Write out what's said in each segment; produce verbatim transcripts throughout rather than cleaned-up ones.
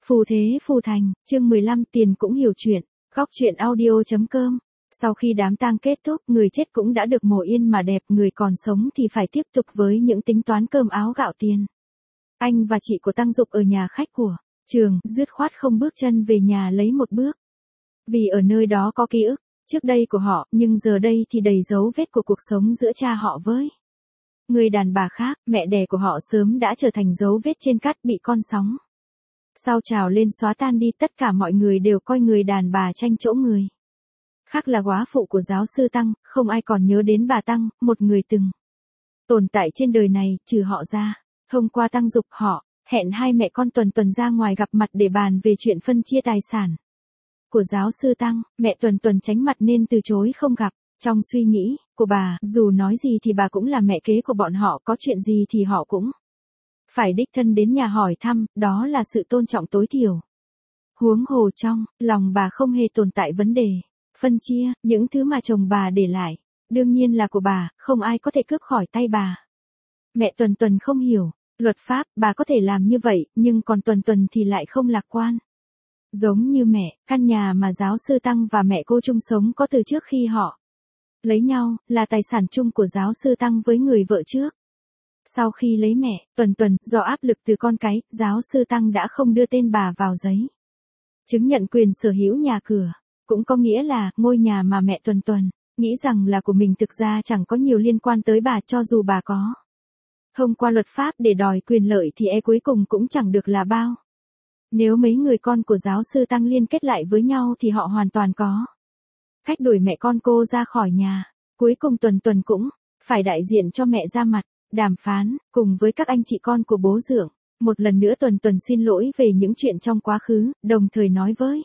Phù thế phù thành, chương mười lăm tiền cũng hiểu chuyện, góc chuyện audio.com. Sau khi đám tang kết thúc, người chết cũng đã được mồ yên mà đẹp, người còn sống thì phải tiếp tục với những tính toán cơm áo gạo tiền. Anh và chị của Tăng Dục ở nhà khách của Trường, dứt khoát không bước chân về nhà lấy một bước. Vì ở nơi đó có ký ức trước đây của họ, nhưng giờ đây thì đầy dấu vết của cuộc sống giữa cha họ với người đàn bà khác. Mẹ đẻ của họ sớm đã trở thành dấu vết trên cát bị con sóng sau trào lên xóa tan đi. Tất cả mọi người đều coi người đàn bà tranh chỗ người khác là góa phụ của giáo sư Tăng, không ai còn nhớ đến bà Tăng, một người từng tồn tại trên đời này, trừ họ ra. Hôm qua Tăng Dục họ hẹn hai mẹ con Tuần Tuần ra ngoài gặp mặt để bàn về chuyện phân chia tài sản của giáo sư Tăng. Mẹ Tuần Tuần tránh mặt nên từ chối không gặp. Trong suy nghĩ của bà, dù nói gì thì bà cũng là mẹ kế của bọn họ, có chuyện gì thì họ cũng phải đích thân đến nhà hỏi thăm, đó là sự tôn trọng tối thiểu. Huống hồ trong lòng bà không hề tồn tại vấn đề phân chia. Những thứ mà chồng bà để lại đương nhiên là của bà, không ai có thể cướp khỏi tay bà. Mẹ Tuần Tuần không hiểu luật pháp, bà có thể làm như vậy, nhưng còn Tuần Tuần thì lại không lạc quan. Giống như mẹ, căn nhà mà giáo sư Tăng và mẹ cô chung sống có từ trước khi họ lấy nhau, là tài sản chung của giáo sư Tăng với người vợ trước. Sau khi lấy mẹ Tuần Tuần, do áp lực từ con cái, giáo sư Tăng đã không đưa tên bà vào giấy chứng nhận quyền sở hữu nhà cửa. Cũng có nghĩa là, ngôi nhà mà mẹ Tuần Tuần nghĩ rằng là của mình thực ra chẳng có nhiều liên quan tới bà, cho dù bà có thông qua luật pháp để đòi quyền lợi thì e cuối cùng cũng chẳng được là bao. Nếu mấy người con của giáo sư Tăng liên kết lại với nhau thì họ hoàn toàn có cách đuổi mẹ con cô ra khỏi nhà. Cuối cùng Tuần Tuần cũng phải đại diện cho mẹ ra mặt đàm phán cùng với các anh chị con của bố dượng. Một lần nữa Tuần Tuần xin lỗi về những chuyện trong quá khứ, đồng thời nói với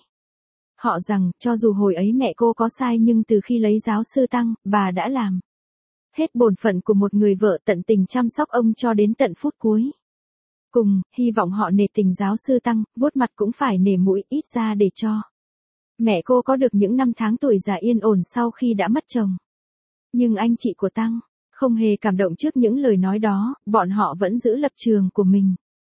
họ rằng, cho dù hồi ấy mẹ cô có sai nhưng từ khi lấy giáo sư Tăng, bà đã làm hết bổn phận của một người vợ, tận tình chăm sóc ông cho đến tận phút cuối cùng. Hy vọng họ nể tình giáo sư Tăng, vuốt mặt cũng phải nể mũi, ít ra để cho mẹ cô có được những năm tháng tuổi già yên ổn sau khi đã mất chồng. Nhưng anh chị của Tăng không hề cảm động trước những lời nói đó, bọn họ vẫn giữ lập trường của mình.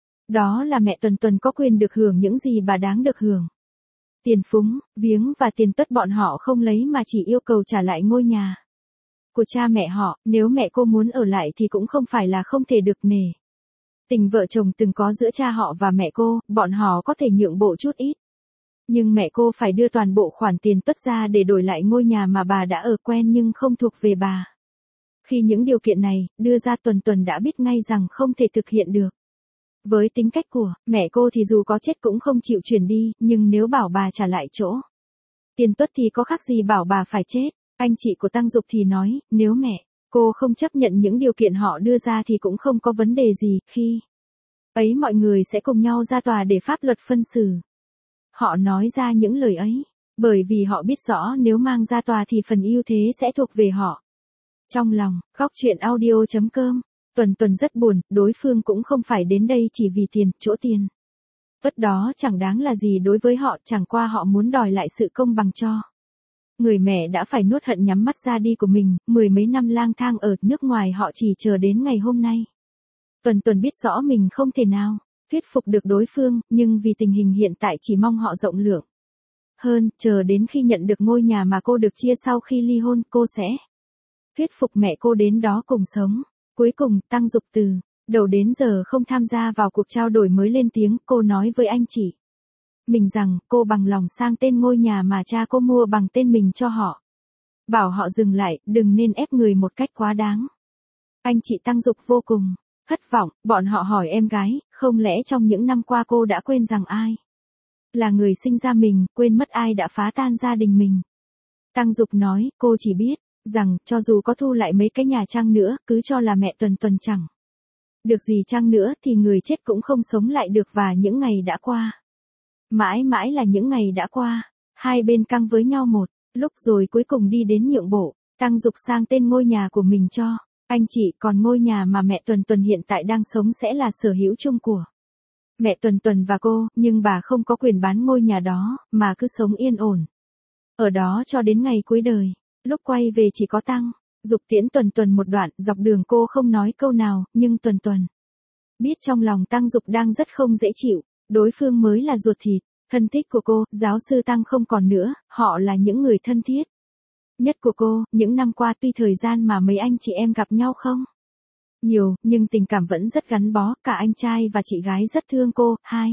Đó là mẹ Tuần Tuần có quyền được hưởng những gì bà đáng được hưởng. Tiền phúng, viếng và tiền tất bọn họ không lấy mà chỉ yêu cầu trả lại ngôi nhà của cha mẹ họ. Nếu mẹ cô muốn ở lại thì cũng không phải là không thể được. Nể tình vợ chồng từng có giữa cha họ và mẹ cô, bọn họ có thể nhượng bộ chút ít. Nhưng mẹ cô phải đưa toàn bộ khoản tiền tuất ra để đổi lại ngôi nhà mà bà đã ở quen nhưng không thuộc về bà. Khi những điều kiện này đưa ra, Tuần Tuần đã biết ngay rằng không thể thực hiện được. Với tính cách của mẹ cô thì dù có chết cũng không chịu chuyển đi, nhưng nếu bảo bà trả lại chỗ tiền tuất thì có khác gì bảo bà phải chết. Anh chị của Tăng Dục thì nói, nếu mẹ cô không chấp nhận những điều kiện họ đưa ra thì cũng không có vấn đề gì, khi ấy mọi người sẽ cùng nhau ra tòa để pháp luật phân xử. Họ nói ra những lời ấy bởi vì họ biết rõ nếu mang ra tòa thì phần ưu thế sẽ thuộc về họ. Trong lòng, góc chuyện audio.com. Tuần Tuần rất buồn, đối phương cũng không phải đến đây chỉ vì tiền, chỗ tiền tuất đó chẳng đáng là gì đối với họ, chẳng qua họ muốn đòi lại sự công bằng cho người mẹ đã phải nuốt hận nhắm mắt ra đi của mình. Mười mấy năm lang thang ở nước ngoài, họ chỉ chờ đến ngày hôm nay. Tuần Tuần biết rõ mình không thể nào thuyết phục được đối phương, nhưng vì tình hình hiện tại chỉ mong họ rộng lượng hơn, chờ đến khi nhận được ngôi nhà mà cô được chia sau khi ly hôn, cô sẽ thuyết phục mẹ cô đến đó cùng sống. Cuối cùng, Tăng Dục từ đầu đến giờ không tham gia vào cuộc trao đổi mới lên tiếng. Cô nói với anh chị mình rằng, cô bằng lòng sang tên ngôi nhà mà cha cô mua bằng tên mình cho họ. Bảo họ dừng lại, đừng nên ép người một cách quá đáng. Anh chị Tăng Dục vô cùng thất vọng, bọn họ hỏi em gái, không lẽ trong những năm qua cô đã quên rằng ai là người sinh ra mình, quên mất ai đã phá tan gia đình mình. Tăng Dục nói, cô chỉ biết rằng, cho dù có thu lại mấy cái nhà chăng nữa, cứ cho là mẹ Tuần Tuần chẳng được gì chăng nữa thì người chết cũng không sống lại được, và những ngày đã qua mãi mãi là những ngày đã qua. Hai bên căng với nhau một lúc rồi cuối cùng đi đến nhượng bộ. Tăng Dục sang tên ngôi nhà của mình cho anh chị, còn ngôi nhà mà mẹ Tuần Tuần hiện tại đang sống sẽ là sở hữu chung của mẹ Tuần Tuần và cô, nhưng bà không có quyền bán ngôi nhà đó, mà cứ sống yên ổn ở đó cho đến ngày cuối đời. Lúc quay về chỉ có Tăng Dục tiễn Tuần Tuần một đoạn, dọc đường cô không nói câu nào, nhưng Tuần Tuần biết trong lòng Tăng Dục đang rất không dễ chịu. đối phương mới là ruột thịt, thân thích của cô, giáo sư Tăng không còn nữa, họ là những người thân thiết nhất của cô. Những năm qua tuy thời gian mà mấy anh chị em gặp nhau không nhiều, nhưng tình cảm vẫn rất gắn bó, cả anh trai và chị gái rất thương cô, hai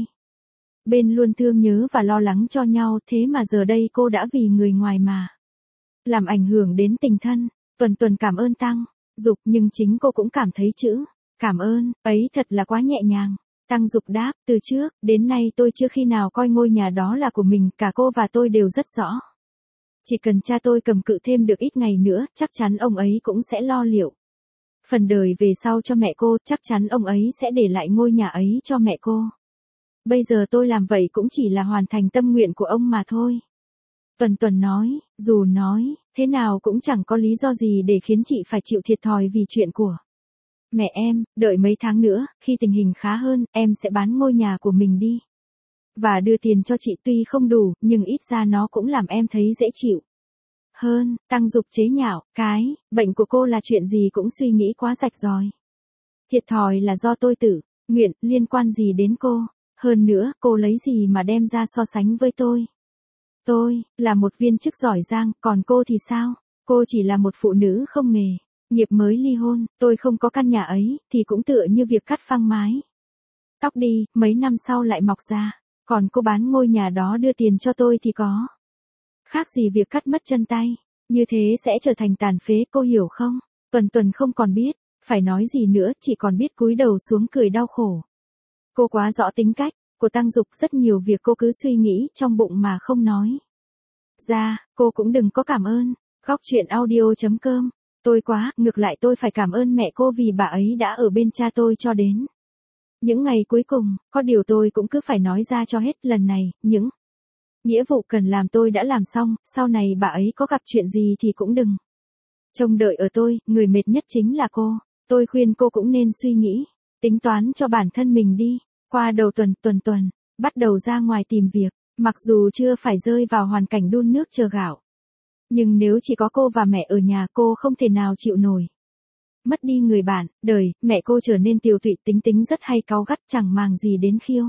bên luôn thương nhớ và lo lắng cho nhau, thế mà giờ đây cô đã vì người ngoài mà làm ảnh hưởng đến tình thân. Tuần Tuần cảm ơn Tăng Dục, nhưng chính cô cũng cảm thấy chữ cảm ơn ấy thật là quá nhẹ nhàng. Tăng Dục đáp, từ trước đến nay tôi chưa khi nào coi ngôi nhà đó là của mình, cả cô và tôi đều rất rõ. Chỉ cần cha tôi cầm cự thêm được ít ngày nữa, chắc chắn ông ấy cũng sẽ lo liệu phần đời về sau cho mẹ cô, chắc chắn ông ấy sẽ để lại ngôi nhà ấy cho mẹ cô. Bây giờ tôi làm vậy cũng chỉ là hoàn thành tâm nguyện của ông mà thôi. Tuần Tuần nói, dù nói thế nào cũng chẳng có lý do gì để khiến chị phải chịu thiệt thòi vì chuyện của mẹ em. Đợi mấy tháng nữa, khi tình hình khá hơn, em sẽ bán ngôi nhà của mình đi và đưa tiền cho chị, tuy không đủ, nhưng ít ra nó cũng làm em thấy dễ chịu hơn. Tăng Dục chế nhạo, cái bệnh của cô là chuyện gì cũng suy nghĩ quá rạch ròi. Thiệt thòi là do tôi tự nguyện, liên quan gì đến cô? Hơn nữa, cô lấy gì mà đem ra so sánh với tôi? Tôi là một viên chức giỏi giang, còn cô thì sao? Cô chỉ là một phụ nữ không nghề nghiệp mới ly hôn. Tôi không có căn nhà ấy, thì cũng tựa như việc cắt phăng mái tóc đi, mấy năm sau lại mọc ra. Còn cô bán ngôi nhà đó đưa tiền cho tôi thì có khác gì việc cắt mất chân tay. Như thế sẽ trở thành tàn phế, cô hiểu không? Tuần Tuần không còn biết phải nói gì nữa, chỉ còn biết cúi đầu xuống cười đau khổ. Cô quá rõ tính cách của Tăng Dục, rất nhiều việc cô cứ suy nghĩ trong bụng mà không nói ra. Cô cũng đừng có cảm ơn. Góc truyện audio chấm com. Tôi quá, ngược lại tôi phải cảm ơn mẹ cô vì bà ấy đã ở bên cha tôi cho đến những ngày cuối cùng. Có điều tôi cũng cứ phải nói ra cho hết. Lần này, những nghĩa vụ cần làm tôi đã làm xong, sau này bà ấy có gặp chuyện gì thì cũng đừng trông đợi ở tôi, người mệt nhất chính là cô. Tôi khuyên cô cũng nên suy nghĩ, tính toán cho bản thân mình đi. Qua đầu tuần, Tuần Tuần bắt đầu ra ngoài tìm việc, mặc dù chưa phải rơi vào hoàn cảnh đun nước chờ gạo. Nhưng nếu chỉ có cô và mẹ ở nhà, cô không thể nào chịu nổi mất đi người bạn đời. Mẹ cô trở nên tiều tụy, tính tính rất hay cáu gắt, chẳng màng gì đến khiêu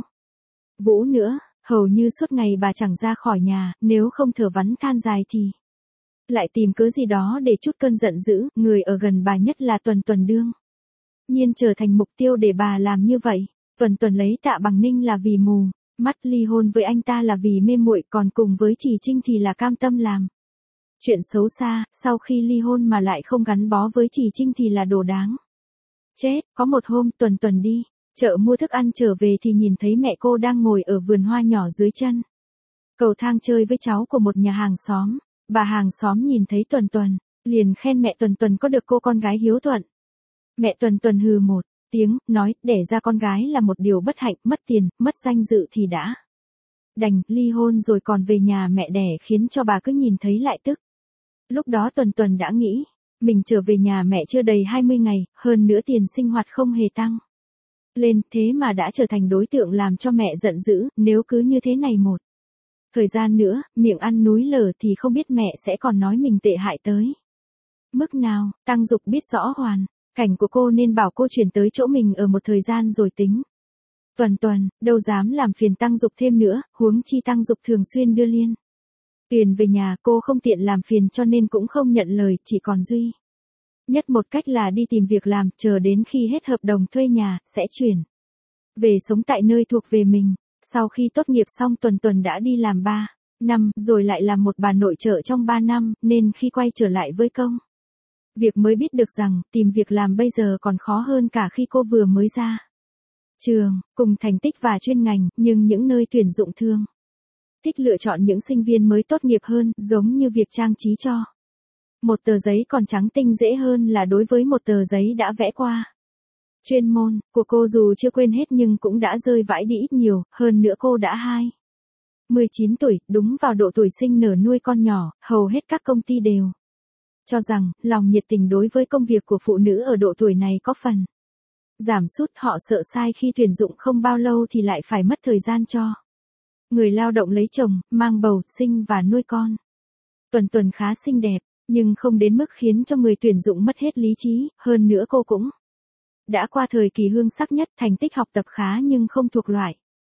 vũ nữa. Hầu như suốt ngày bà chẳng ra khỏi nhà, nếu không thở vắn than dài thì lại tìm cớ gì đó để trút cơn giận dữ. Người ở gần bà nhất là Tuần Tuần đương nhiên trở thành mục tiêu để bà làm như vậy. Tuần Tuần lấy Tạ Bằng Ninh là vì mù mắt, ly hôn với anh ta là vì mê muội, còn cùng với Trì Trinh thì là cam tâm làm chuyện xấu xa. Sau khi ly hôn mà lại không gắn bó với Trì Trinh thì là đồ đáng chết. Có một hôm Tuần Tuần đi chợ mua thức ăn trở về thì nhìn thấy mẹ cô đang ngồi ở vườn hoa nhỏ dưới chân cầu thang chơi với cháu của một nhà hàng xóm. Bà hàng xóm nhìn thấy Tuần Tuần, liền khen mẹ Tuần Tuần có được cô con gái hiếu thuận. Mẹ Tuần Tuần hừ một tiếng, nói, đẻ ra con gái là một điều bất hạnh, mất tiền, mất danh dự thì đã đành, ly hôn rồi còn về nhà mẹ đẻ khiến cho bà cứ nhìn thấy lại tức. Lúc đó Tuần Tuần đã nghĩ, mình trở về nhà mẹ chưa đầy hai mươi ngày, hơn nữa tiền sinh hoạt không hề tăng lên, thế mà đã trở thành đối tượng làm cho mẹ giận dữ. Nếu cứ như thế này một thời gian nữa, miệng ăn núi lở thì không biết mẹ sẽ còn nói mình tệ hại tới mức nào. Tăng Dục biết rõ hoàn cảnh của cô nên bảo cô chuyển tới chỗ mình ở một thời gian rồi tính. Tuần Tuần đâu dám làm phiền Tăng Dục thêm nữa, huống chi Tăng Dục thường xuyên đưa Liên Tuyền về nhà, cô không tiện làm phiền cho nên cũng không nhận lời, chỉ còn duy nhất một cách là đi tìm việc làm, chờ đến khi hết hợp đồng thuê nhà, sẽ chuyển về sống tại nơi thuộc về mình. Sau khi tốt nghiệp xong Tuần Tuần đã đi làm ba năm, rồi lại làm một bà nội trợ trong ba năm, nên khi quay trở lại với công việc mới biết được rằng, tìm việc làm bây giờ còn khó hơn cả khi cô vừa mới ra trường. Cùng thành tích và chuyên ngành, nhưng những nơi tuyển dụng thường thích lựa chọn những sinh viên mới tốt nghiệp hơn, giống như việc trang trí cho một tờ giấy còn trắng tinh dễ hơn là đối với một tờ giấy đã vẽ qua. Chuyên môn của cô dù chưa quên hết nhưng cũng đã rơi vãi đi ít nhiều, hơn nữa cô đã hai mươi chín tuổi, đúng vào độ tuổi sinh nở nuôi con nhỏ. Hầu hết các công ty đều cho rằng, lòng nhiệt tình đối với công việc của phụ nữ ở độ tuổi này có phần giảm sút. Họ sợ sai khi tuyển dụng không bao lâu thì lại phải mất thời gian cho người lao động lấy chồng, mang bầu, sinh và nuôi con. Tuần Tuần khá xinh đẹp, nhưng không đến mức khiến cho người tuyển dụng mất hết lý trí. Hơn nữa cô cũng đã qua thời kỳ hương sắc nhất, thành tích học tập khá nhưng không thuộc loại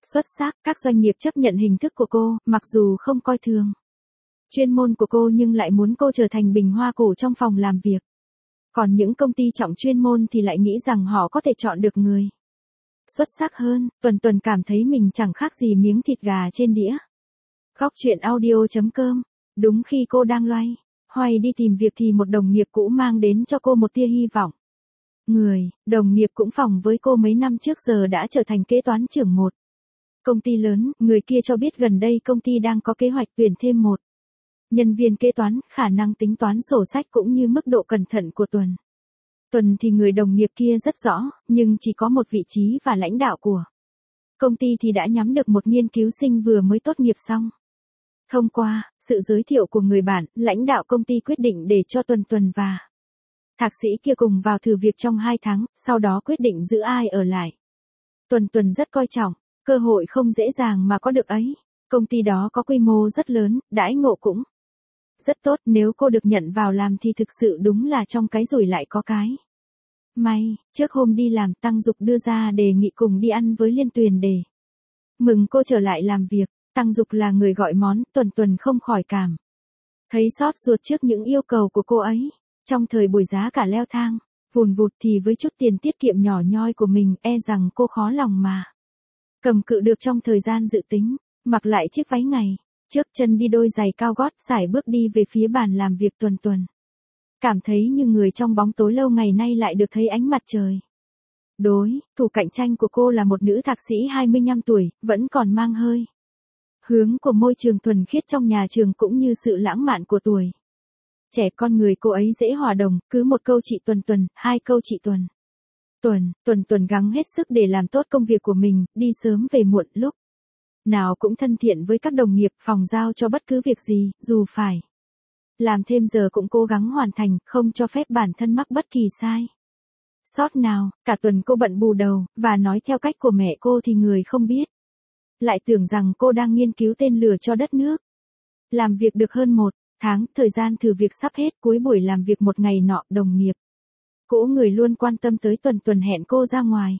Xuất sắc, các doanh nghiệp chấp nhận hình thức của cô, mặc dù không coi thường chuyên môn của cô nhưng lại muốn cô trở thành bình hoa cổ trong phòng làm việc. Còn những công ty trọng chuyên môn thì lại nghĩ rằng họ có thể chọn được người xuất sắc hơn. Tuần Tuần cảm thấy mình chẳng khác gì miếng thịt gà trên đĩa. Góc chuyện audio chấm com. Đúng khi cô đang loay hoay đi tìm việc thì một đồng nghiệp cũ mang đến cho cô một tia hy vọng. Người, đồng nghiệp cũng phỏng với cô mấy năm trước giờ đã trở thành kế toán trưởng một công ty lớn. Người kia cho biết gần đây công ty đang có kế hoạch tuyển thêm một nhân viên kế toán, khả năng tính toán sổ sách cũng như mức độ cẩn thận của Tuần. Tuần thì người đồng nghiệp kia rất rõ, nhưng chỉ có một vị trí và lãnh đạo của công ty thì đã nhắm được một nghiên cứu sinh vừa mới tốt nghiệp xong. Thông qua sự giới thiệu của người bạn, lãnh đạo công ty quyết định để cho Tuần Tuần và thạc sĩ kia cùng vào thử việc trong hai tháng, sau đó quyết định giữ ai ở lại. Tuần Tuần rất coi trọng, cơ hội không dễ dàng mà có được ấy. Công ty đó có quy mô rất lớn, đãi ngộ cũng rất tốt, nếu cô được nhận vào làm thì thực sự đúng là trong cái rủi lại có cái may. Trước hôm đi làm, Tăng Dục đưa ra đề nghị cùng đi ăn với Liên Tuyền để mừng cô trở lại làm việc. Tăng Dục là người gọi món, Tuần Tuần không khỏi cảm thấy xót ruột trước những yêu cầu của cô ấy. Trong thời buổi giá cả leo thang vùn vụt thì với chút tiền tiết kiệm nhỏ nhoi của mình, e rằng cô khó lòng mà cầm cự được trong thời gian dự tính. Mặc lại chiếc váy ngày trước, chân đi đôi giày cao gót, sải bước đi về phía bàn làm việc. Tuần Tuần cảm thấy như người trong bóng tối lâu ngày nay lại được thấy ánh mặt trời. Đối thủ cạnh tranh của cô là một nữ thạc sĩ hai mươi lăm tuổi, vẫn còn mang hơi hướng của môi trường thuần khiết trong nhà trường cũng như sự lãng mạn của tuổi trẻ. Con người cô ấy dễ hòa đồng, cứ một câu chị Tuần Tuần, hai câu chị Tuần Tuần. Tuần Tuần gắng hết sức để làm tốt công việc của mình, đi sớm về muộn, lúc nào cũng thân thiện với các đồng nghiệp, phòng giao cho bất cứ việc gì, dù phải làm thêm giờ cũng cố gắng hoàn thành, không cho phép bản thân mắc bất kỳ sai sót nào. Cả tuần cô bận bù đầu, và nói theo cách của mẹ cô thì người không biết lại tưởng rằng cô đang nghiên cứu tên lửa cho đất nước. Làm việc được hơn một tháng, thời gian thử việc sắp hết. Cuối buổi làm việc một ngày nọ, đồng nghiệp cũ người luôn quan tâm tới Tuần Tuần hẹn cô ra ngoài.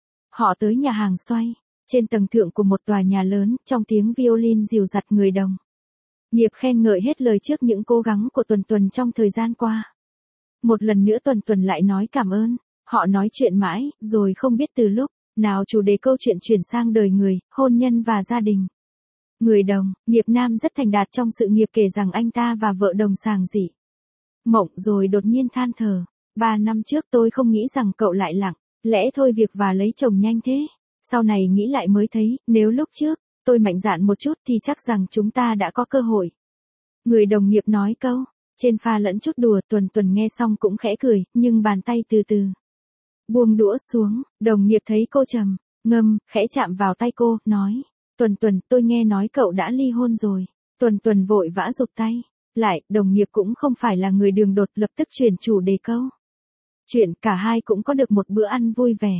Họ tới nhà hàng xoay trên tầng thượng của một tòa nhà lớn, trong tiếng violin dịu dặt, người đồng nghiệp khen ngợi hết lời trước những cố gắng của Tuần Tuần trong thời gian qua. Một lần nữa Tuần Tuần lại nói cảm ơn. Họ nói chuyện mãi, rồi không biết từ lúc nào chủ đề câu chuyện chuyển sang đời người, hôn nhân và gia đình. Người đồng nghiệp nam rất thành đạt trong sự nghiệp kể rằng anh ta và vợ đồng sàng dị mộng, rồi đột nhiên than thở. Ba năm trước tôi không nghĩ rằng cậu lại lặng lẽ thôi việc và lấy chồng nhanh thế. Sau này nghĩ lại mới thấy, nếu lúc trước tôi mạnh dạn một chút thì chắc rằng chúng ta đã có cơ hội. Người đồng nghiệp nói câu trên pha lẫn chút đùa. Tuần Tuần nghe xong cũng khẽ cười, nhưng bàn tay từ từ buông đũa xuống. Đồng nghiệp thấy cô trầm ngâm, khẽ chạm vào tay cô, nói: Tuần Tuần, tôi nghe nói cậu đã ly hôn rồi. Tuần Tuần vội vã rụt tay lại. Đồng nghiệp cũng không phải là người đường đột, lập tức chuyển chủ đề câu chuyện. Cả hai cũng có được một bữa ăn vui vẻ.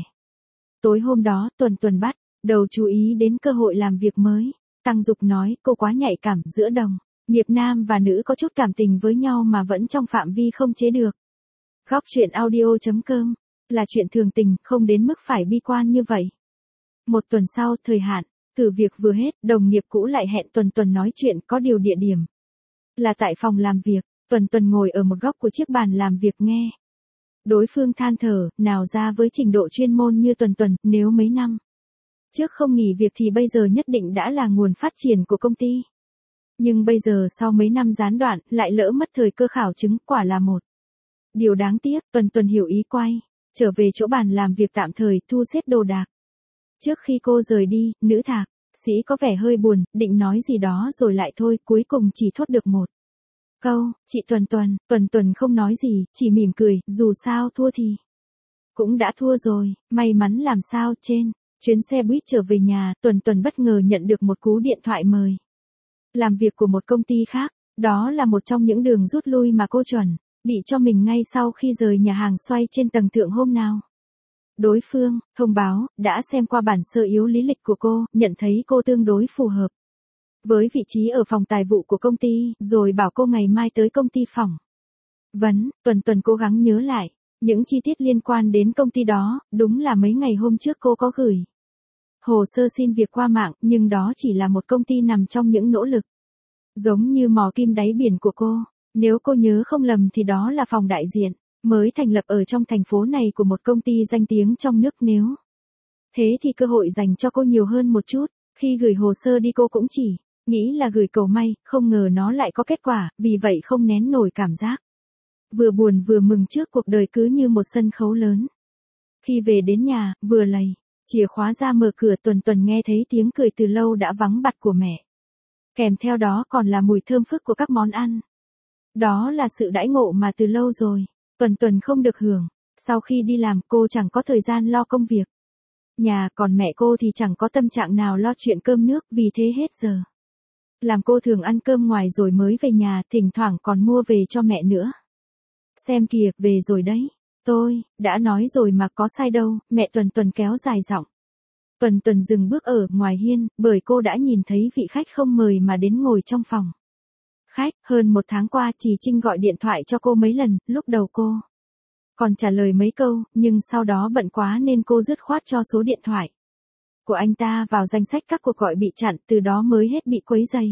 Tối hôm đó, Tuần Tuần bắt đầu chú ý đến cơ hội làm việc mới. Tăng Dục nói cô quá nhạy cảm, giữa đồng nghiệp nam và nữ có chút cảm tình với nhau mà vẫn trong phạm vi không chế được. Góc chuyện audio chấm com là chuyện thường tình, không đến mức phải bi quan như vậy. Một tuần sau, thời hạn thử việc vừa hết, đồng nghiệp cũ lại hẹn Tuần Tuần nói chuyện, có điều địa điểm là tại phòng làm việc. Tuần Tuần ngồi ở một góc của chiếc bàn làm việc nghe đối phương than thở, nào ra với trình độ chuyên môn như Tuần Tuần, nếu mấy năm trước không nghỉ việc thì bây giờ nhất định đã là nguồn phát triển của công ty. Nhưng bây giờ sau mấy năm gián đoạn, lại lỡ mất thời cơ khảo chứng, quả là một điều đáng tiếc. Tuần Tuần hiểu ý, quay trở về chỗ bàn làm việc tạm thời, thu xếp đồ đạc. Trước khi cô rời đi, nữ thạc sĩ có vẻ hơi buồn, định nói gì đó rồi lại thôi, cuối cùng chỉ thốt được một câu: chị Tuần Tuần. Tuần Tuần không nói gì, chỉ mỉm cười, dù sao thua thì cũng đã thua rồi. May mắn làm sao. Trên chuyến xe buýt trở về nhà, Tuần Tuần bất ngờ nhận được một cú điện thoại mời làm việc của một công ty khác. Đó là một trong những đường rút lui mà cô chuẩn bị cho mình ngay sau khi rời nhà hàng xoay trên tầng thượng hôm nào. Đối phương thông báo đã xem qua bản sơ yếu lý lịch của cô, nhận thấy cô tương đối phù hợp với vị trí ở phòng tài vụ của công ty, rồi bảo cô ngày mai tới công ty phỏng vấn. Tuần Tuần cố gắng nhớ lại những chi tiết liên quan đến công ty đó, đúng là mấy ngày hôm trước cô có gửi hồ sơ xin việc qua mạng, nhưng đó chỉ là một công ty nằm trong những nỗ lực. Giống như mò kim đáy biển của cô, nếu cô nhớ không lầm thì đó là phòng đại diện, mới thành lập ở trong thành phố này của một công ty danh tiếng trong nước nếu. Thế thì cơ hội dành cho cô nhiều hơn một chút, khi gửi hồ sơ đi cô cũng chỉ nghĩ là gửi cầu may, không ngờ nó lại có kết quả, vì vậy không nén nổi cảm giác. Vừa buồn vừa mừng trước cuộc đời cứ như một sân khấu lớn. Khi về đến nhà, vừa lầy chìa khóa ra mở cửa Tuần Tuần nghe thấy tiếng cười từ lâu đã vắng bặt của mẹ. Kèm theo đó còn là mùi thơm phức của các món ăn. Đó là sự đãi ngộ mà từ lâu rồi, Tuần Tuần không được hưởng. Sau khi đi làm cô chẳng có thời gian lo công việc nhà, còn mẹ cô thì chẳng có tâm trạng nào lo chuyện cơm nước, vì thế hết giờ làm cô thường ăn cơm ngoài rồi mới về nhà, thỉnh thoảng còn mua về cho mẹ nữa. Xem kìa, về rồi đấy. Tôi đã nói rồi mà có sai đâu, mẹ Tuần Tuần kéo dài giọng. Tuần Tuần dừng bước ở ngoài hiên, bởi cô đã nhìn thấy vị khách không mời mà đến ngồi trong phòng khách. Hơn một tháng qua Trì Trinh gọi điện thoại cho cô mấy lần, lúc đầu cô còn trả lời mấy câu, nhưng sau đó bận quá nên cô dứt khoát cho số điện thoại của anh ta vào danh sách các cuộc gọi bị chặn, từ đó mới hết bị quấy rầy.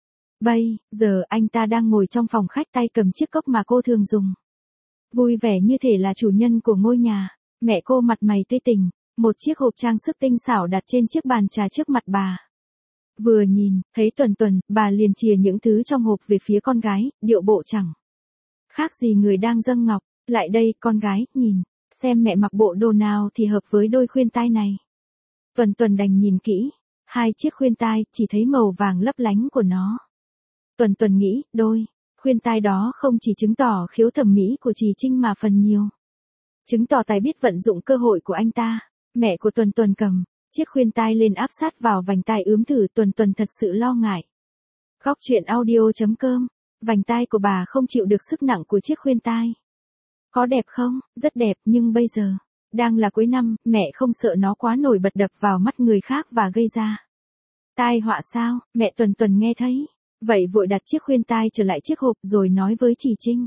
Bây giờ anh ta đang ngồi trong phòng khách tay cầm chiếc cốc mà cô thường dùng. Vui vẻ như thể là chủ nhân của ngôi nhà. Mẹ cô mặt mày tươi tỉnh, một chiếc hộp trang sức tinh xảo đặt trên chiếc bàn trà trước mặt bà. Vừa nhìn, thấy Tuần Tuần, bà liền chìa những thứ trong hộp về phía con gái, điệu bộ chẳng khác gì người đang dâng ngọc. Lại đây, con gái, nhìn, xem mẹ mặc bộ đồ nào thì hợp với đôi khuyên tai này. Tuần Tuần đành nhìn kỹ, hai chiếc khuyên tai, chỉ thấy màu vàng lấp lánh của nó. Tuần Tuần nghĩ, đôi khuyên tai đó không chỉ chứng tỏ khiếu thẩm mỹ của Trì Trinh mà phần nhiều chứng tỏ tài biết vận dụng cơ hội của anh ta. Mẹ của Tuần Tuần cầm chiếc khuyên tai lên áp sát vào vành tai ướm thử, Tuần Tuần thật sự lo ngại. Góc truyện audio chấm com, vành tai của bà không chịu được sức nặng của chiếc khuyên tai. Có đẹp không? Rất đẹp, nhưng bây giờ đang là cuối năm, mẹ không sợ nó quá nổi bật đập vào mắt người khác và gây ra tai họa sao? Mẹ Tuần Tuần nghe thấy vậy vội đặt chiếc khuyên tai trở lại chiếc hộp rồi nói với Trì Trinh.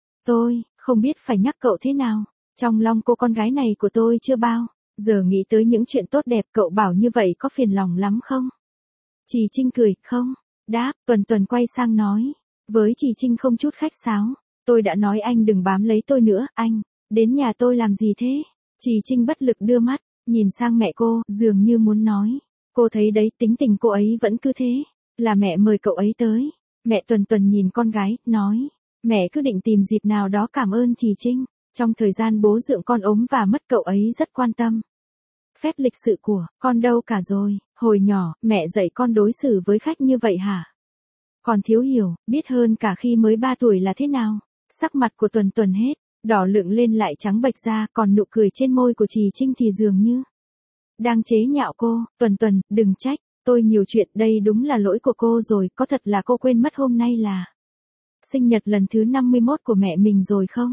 Tôi không biết phải nhắc cậu thế nào. Trong lòng cô con gái này của tôi chưa bao giờ nghĩ tới những chuyện tốt đẹp, cậu bảo như vậy có phiền lòng lắm không? Trì Trinh cười, không. Đáp, Tuần Tuần quay sang nói với Trì Trinh không chút khách sáo. Tôi đã nói anh đừng bám lấy tôi nữa, anh đến nhà tôi làm gì thế? Trì Trinh bất lực đưa mắt nhìn sang mẹ cô, dường như muốn nói. Cô thấy đấy, tính tình cô ấy vẫn cứ thế. Là mẹ mời cậu ấy tới. Mẹ Tuần Tuần nhìn con gái, nói. Mẹ cứ định tìm dịp nào đó cảm ơn Trì Trinh. Trong thời gian bố dượng con ốm và mất, cậu ấy rất quan tâm phép lịch sự của con đâu cả rồi. Hồi nhỏ, mẹ dạy con đối xử với khách như vậy hả? Còn thiếu hiểu, biết hơn cả khi mới ba tuổi là thế nào. Sắc mặt của Tuần Tuần hết đỏ lựng lên lại trắng bệch ra, còn nụ cười trên môi của Trì Trinh thì dường như đang chế nhạo cô. Tuần Tuần, đừng trách, tôi nhiều chuyện, đây đúng là lỗi của cô rồi, có thật là cô quên mất hôm nay là sinh nhật lần thứ năm mươi mốt của mẹ mình rồi không?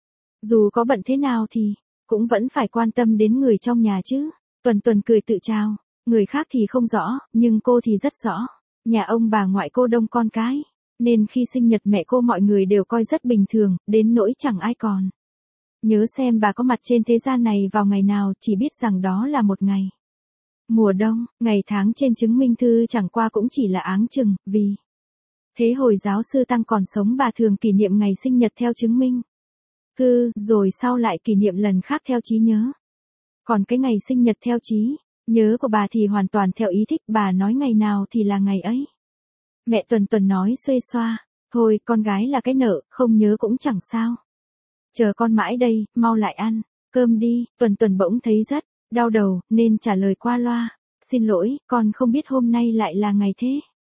Dù có bận thế nào thì cũng vẫn phải quan tâm đến người trong nhà chứ. Tuần Tuần cười tự trao, người khác thì không rõ, nhưng cô thì rất rõ. Nhà ông bà ngoại cô đông con cái, nên khi sinh nhật mẹ cô mọi người đều coi rất bình thường, đến nỗi chẳng ai còn nhớ xem bà có mặt trên thế gian này vào ngày nào, chỉ biết rằng đó là một ngày mùa đông. Ngày tháng trên chứng minh thư chẳng qua cũng chỉ là áng chừng, vì thế hồi giáo sư Tăng còn sống bà thường kỷ niệm ngày sinh nhật theo chứng minh thư, rồi sau lại kỷ niệm lần khác theo trí nhớ. Còn cái ngày sinh nhật theo trí nhớ của bà thì hoàn toàn theo ý thích, bà nói ngày nào thì là ngày ấy. Mẹ Tuần Tuần nói xuê xoa, thôi con gái là cái nợ, không nhớ cũng chẳng sao. Chờ con mãi đây, mau lại ăn cơm đi. Tuần Tuần bỗng thấy rất đau đầu, nên trả lời qua loa. Xin lỗi, con không biết hôm nay lại là ngày thế.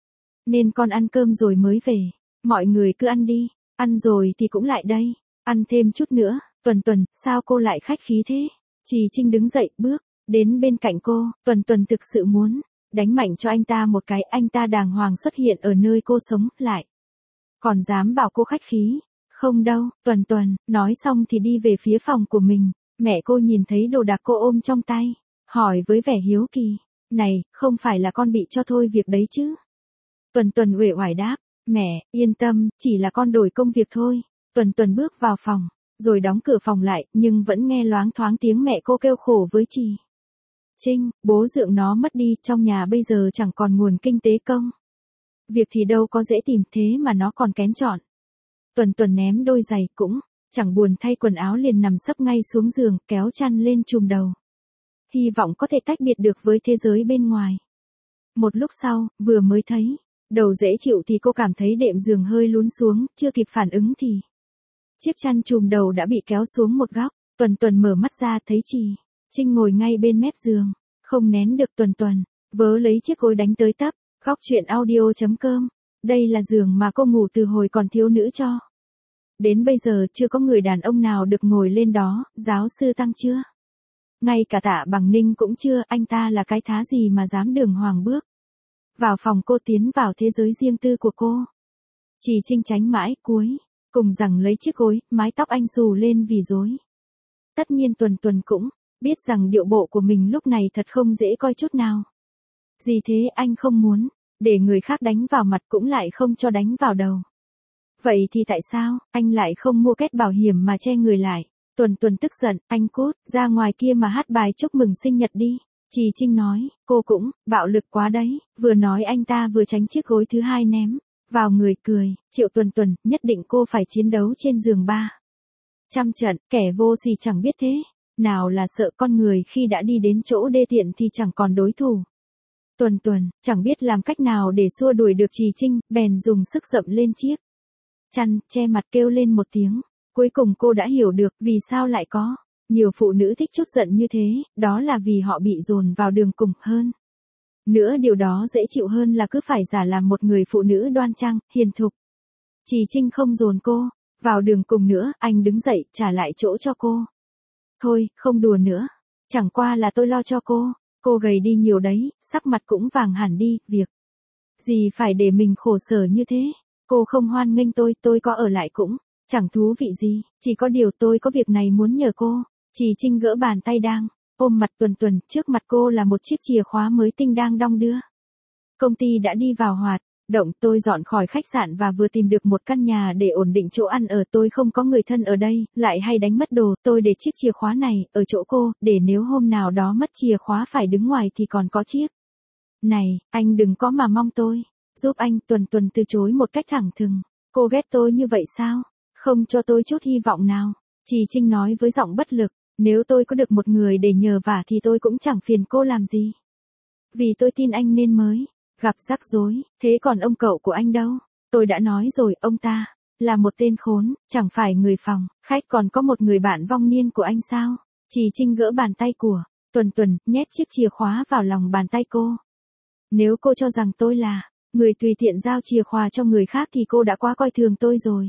Nên con ăn cơm rồi mới về. Mọi người cứ ăn đi, ăn rồi thì cũng lại đây. Ăn thêm chút nữa. Tuần Tuần, sao cô lại khách khí thế? Trì Trinh đứng dậy, bước đến bên cạnh cô. Tuần Tuần thực sự muốn đánh mạnh cho anh ta một cái, anh ta đàng hoàng xuất hiện ở nơi cô sống, lại còn dám bảo cô khách khí. Không đâu, Tuần Tuần, nói xong thì đi về phía phòng của mình. Mẹ cô nhìn thấy đồ đạc cô ôm trong tay, hỏi với vẻ hiếu kỳ. Này, không phải là con bị cho thôi việc đấy chứ? Tuần Tuần uể oải đáp, mẹ, yên tâm, chỉ là con đổi công việc thôi. Tuần Tuần bước vào phòng, rồi đóng cửa phòng lại, nhưng vẫn nghe loáng thoáng tiếng mẹ cô kêu khổ với Trì Trinh, bố dượng nó mất đi, trong nhà bây giờ chẳng còn nguồn kinh tế công. Việc thì đâu có dễ tìm, thế mà nó còn kén chọn. Tuần Tuần ném đôi giày cũng, chẳng buồn thay quần áo liền nằm sấp ngay xuống giường, kéo chăn lên trùm đầu. Hy vọng có thể tách biệt được với thế giới bên ngoài. Một lúc sau, vừa mới thấy đầu dễ chịu thì cô cảm thấy đệm giường hơi lún xuống, chưa kịp phản ứng thì chiếc chăn trùm đầu đã bị kéo xuống một góc. Tuần Tuần mở mắt ra thấy chị Trinh ngồi ngay bên mép giường, không nén được Tuần Tuần vớ lấy chiếc gối đánh tới tấp. Góc truyện audio chấm com. Đây là giường mà cô ngủ từ hồi còn thiếu nữ cho. Đến bây giờ chưa có người đàn ông nào được ngồi lên đó, giáo sư Tăng chưa? Ngay cả Tạ Bằng Ninh cũng chưa, anh ta là cái thá gì mà dám đường hoàng bước vào phòng cô, tiến vào thế giới riêng tư của cô. Chị Trinh tránh mãi, cuối cùng rằng lấy chiếc gối, mái tóc anh xù lên vì rối. Tất nhiên Tuần Tuần cũng biết rằng điệu bộ của mình lúc này thật không dễ coi chút nào. Gì thế, anh không muốn để người khác đánh vào mặt cũng lại không cho đánh vào đầu. Vậy thì tại sao anh lại không mua két bảo hiểm mà che người lại? Tuần Tuần tức giận, anh cút ra ngoài kia mà hát bài chúc mừng sinh nhật đi. Chị Trinh nói, cô cũng bạo lực quá đấy. Vừa nói anh ta vừa tránh chiếc gối thứ hai ném vào người, cười. Triệu Tuần Tuần, nhất định cô phải chiến đấu trên giường ba trăm trận, kẻ vô sỉ chẳng biết thế nào là sợ, con người khi đã đi đến chỗ đê tiện thì chẳng còn đối thủ. Tuần Tuần chẳng biết làm cách nào để xua đuổi được Trì Trinh, bèn dùng sức dậm lên chiếc chăn, che mặt kêu lên một tiếng. Cuối cùng cô đã hiểu được vì sao lại có nhiều phụ nữ thích chút giận như thế, đó là vì họ bị dồn vào đường cùng. Hơn nữa điều đó dễ chịu hơn là cứ phải giả làm một người phụ nữ đoan trang, hiền thục. Trì Trinh không dồn cô vào đường cùng nữa, anh đứng dậy, trả lại chỗ cho cô. Thôi, không đùa nữa. Chẳng qua là tôi lo cho cô. Cô gầy đi nhiều đấy, sắc mặt cũng vàng hẳn đi, việc gì phải để mình khổ sở như thế. Cô không hoan nghênh tôi, tôi có ở lại cũng chẳng thú vị gì, chỉ có điều tôi có việc này muốn nhờ cô. Trì Trinh gỡ bàn tay đang ôm mặt Tuần Tuần, trước mặt cô là một chiếc chìa khóa mới tinh đang đong đưa. Công ty đã đi vào hoạt động, tôi dọn khỏi khách sạn và vừa tìm được một căn nhà để ổn định chỗ ăn ở. Tôi không có người thân ở đây, lại hay đánh mất đồ, tôi để chiếc chìa khóa này ở chỗ cô, để nếu hôm nào đó mất chìa khóa phải đứng ngoài thì còn có chiếc này. Anh đừng có mà mong tôi giúp anh. Tuần Tuần từ chối một cách thẳng thừng. Cô ghét tôi như vậy sao? Không cho tôi chút hy vọng nào? Trì Trinh nói với giọng bất lực. Nếu tôi có được một người để nhờ vả thì tôi cũng chẳng phiền cô làm gì. Vì tôi tin anh nên mới gặp rắc rối. Thế còn ông cậu của anh đâu? Tôi đã nói rồi, ông ta là một tên khốn, chẳng phải người phòng khách, còn có một người bạn vong niên của anh sao? Trì Trinh gỡ bàn tay của Tuần Tuần, nhét chiếc chìa khóa vào lòng bàn tay cô. Nếu cô cho rằng tôi là người tùy tiện giao chìa khóa cho người khác thì cô đã quá coi thường tôi rồi.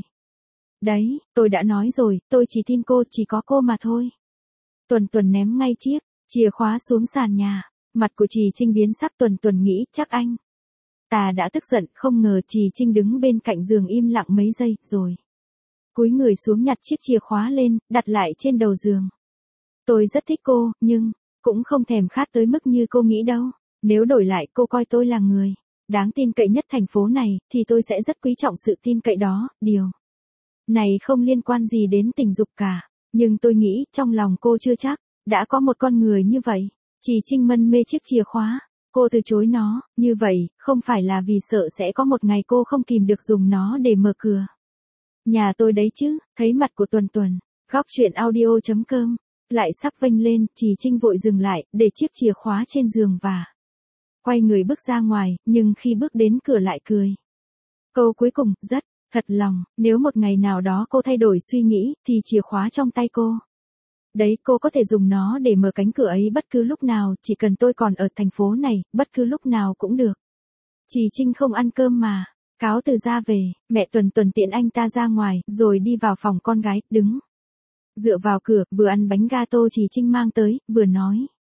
Đấy, tôi đã nói rồi, tôi chỉ tin cô, chỉ có cô mà thôi. Tuần Tuần ném ngay chiếc chìa khóa xuống sàn nhà. Mặt của Trì Trinh biến sắc. Tuần Tuần nghĩ chắc anh ta đã tức giận, không ngờ Trì Trinh đứng bên cạnh giường im lặng mấy giây, rồi cúi người xuống nhặt chiếc chìa khóa lên, đặt lại trên đầu giường. Tôi rất thích cô, nhưng cũng không thèm khát tới mức như cô nghĩ đâu. Nếu đổi lại cô coi tôi là người đáng tin cậy nhất thành phố này, thì tôi sẽ rất quý trọng sự tin cậy đó. Điều này không liên quan gì đến tình dục cả. Nhưng tôi nghĩ trong lòng cô chưa chắc đã có một con người như vậy. Trì Trinh mân mê chiếc chìa khóa. Cô từ chối nó, như vậy, không phải là vì sợ sẽ có một ngày cô không kìm được dùng nó để mở cửa nhà tôi đấy chứ. Thấy mặt của Tuần Tuần, góc truyện audio chấm com lại sắp vênh lên, Trì Trinh vội dừng lại, để chiếc chìa khóa trên giường và quay người bước ra ngoài, nhưng khi bước đến cửa lại cười. Câu cuối cùng, rất thật lòng, nếu một ngày nào đó cô thay đổi suy nghĩ, thì chìa khóa trong tay cô đấy, cô có thể dùng nó để mở cánh cửa ấy bất cứ lúc nào, chỉ cần tôi còn ở thành phố này, bất cứ lúc nào cũng được. Trì Trinh không ăn cơm mà cáo từ ra về. Mẹ Tuần Tuần tiễn anh ta ra ngoài, rồi đi vào phòng con gái, đứng dựa vào cửa, vừa ăn bánh gato Trì Trinh mang tới, vừa nói.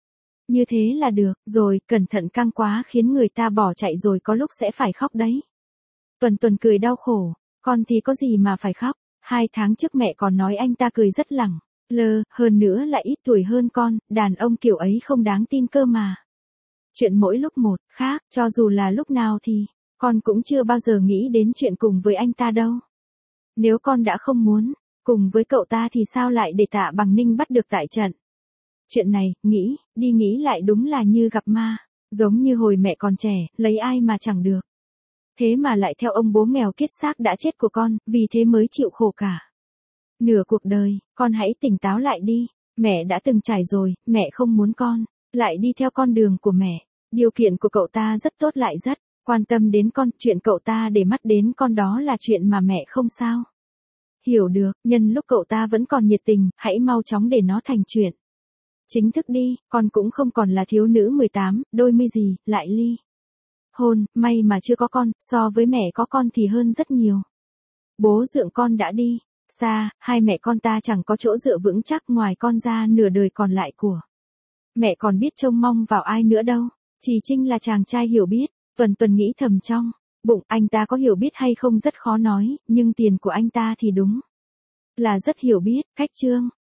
Như thế là được, rồi, cẩn thận căng quá khiến người ta bỏ chạy rồi có lúc sẽ phải khóc đấy. Tuần Tuần cười đau khổ, con thì có gì mà phải khóc, hai tháng trước mẹ còn nói anh ta cười rất lẳng lơ, hơn nữa lại ít tuổi hơn con, đàn ông kiểu ấy không đáng tin cơ mà. Chuyện mỗi lúc một khác, cho dù là lúc nào thì con cũng chưa bao giờ nghĩ đến chuyện cùng với anh ta đâu. Nếu con đã không muốn cùng với cậu ta thì sao lại để Tạ Bằng Ninh bắt được tại trận? Chuyện này, nghĩ, đi nghĩ lại đúng là như gặp ma. Giống như hồi mẹ còn trẻ, lấy ai mà chẳng được. Thế mà lại theo ông bố nghèo kiết xác đã chết của con, vì thế mới chịu khổ cả. Nửa cuộc đời, con hãy tỉnh táo lại đi. Mẹ đã từng trải rồi, mẹ không muốn con lại đi theo con đường của mẹ. Điều kiện của cậu ta rất tốt lại rất quan tâm đến con, chuyện cậu ta để mắt đến con đó là chuyện mà mẹ không sao hiểu được, nhân lúc cậu ta vẫn còn nhiệt tình, hãy mau chóng để nó thành chuyện chính thức đi, con cũng không còn là thiếu nữ mười tám, đôi mươi gì, lại ly hôn, may mà chưa có con, so với mẹ có con thì hơn rất nhiều. Bố dượng con đã đi xa, hai mẹ con ta chẳng có chỗ dựa vững chắc ngoài con ra, nửa đời còn lại của mẹ còn biết trông mong vào ai nữa đâu. Trì Trinh là chàng trai hiểu biết, Tuần Tuần nghĩ thầm trong bụng, anh ta có hiểu biết hay không rất khó nói, nhưng tiền của anh ta thì đúng là rất hiểu biết. Cách chương